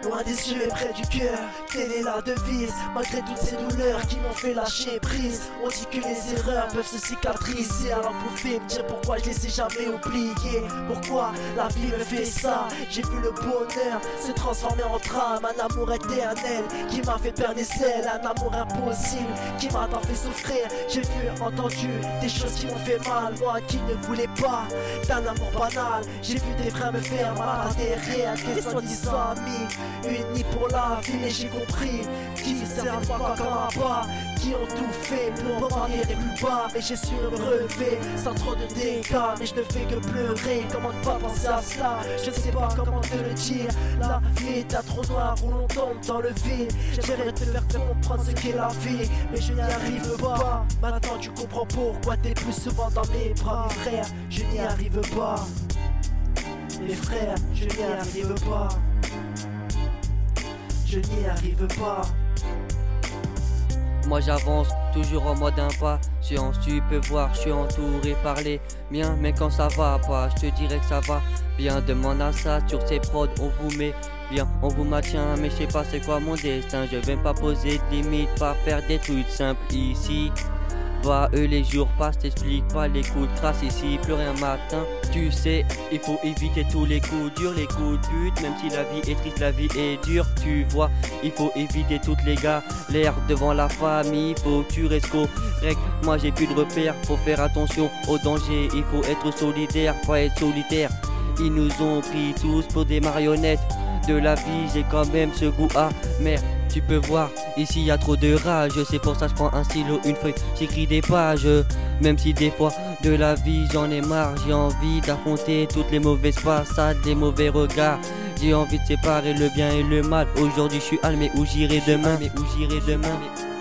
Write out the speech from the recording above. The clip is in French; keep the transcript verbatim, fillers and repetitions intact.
loin des yeux et près du cœur. Telle est la devise, malgré toutes ces douleurs qui m'ont fait lâcher prise. On dit que les erreurs peuvent se cicatriser, alors pouvez me dire pourquoi je les ai jamais oubliées. Pourquoi la vie me fait ça? J'ai vu le bonheur se transformer en drame. Un amour éternel qui m'a fait perdre des ailes, un amour impossible qui m'a tant fait souffrir. J'ai vu, entendu des choses qui m'ont fait mal, moi qui ne voulais pas d'un amour banal. J'ai vu des frères me faire mal, des réels, des soi-disant amis unis pour la vie, mais j'ai compris qui ne servent pas comme un pas, qui ont tout fait pour m'emmener plus bas. Mais j'ai su me relever sans trop de dégâts, mais je ne fais que pleurer. Comment ne pas penser à cela? Je ne sais pas comment te le dire. La vie est à trop noir où l'on tombe dans le vide. J'aimerais te faire comprendre ce qu'est la vie, mais je n'y arrive pas. Maintenant tu comprends pourquoi t'es plus souvent dans mes bras. Mes frères, je n'y arrive pas. Mes frères, je n'y arrive pas. Je n'y arrive pas. Moi j'avance toujours en mode impatient. Tu peux voir, je suis entouré par les miens. Mais quand ça va pas, je te dirais que ça va bien. Demande à ça sur ces prods, on vous met bien, on vous maintient. Mais je sais pas c'est quoi mon destin. Je vais pas poser de limites, pas faire des trucs simples ici. Bah eux les jours passent, t'expliques pas les coups de crasse ici, plus rien matin. Tu sais, il faut éviter tous les coups durs, les coups de pute. Même si la vie est triste, la vie est dure. Tu vois, il faut éviter toutes les galères devant la famille. Faut que tu restes correct, moi j'ai plus de repères. Faut faire attention aux dangers, il faut être solidaire, pas être solitaire. Ils nous ont pris tous pour des marionnettes de la vie, j'ai quand même ce goût amer. Tu peux voir, ici y a trop de rage. C'est pour ça je prends un stylo, une feuille, j'écris des pages. Même si des fois de la vie j'en ai marre. J'ai envie d'affronter toutes les mauvaises passades, les mauvais regards. J'ai envie de séparer le bien et le mal. Aujourd'hui je suis allé, mais où j'irai demain, mais où j'irai demain.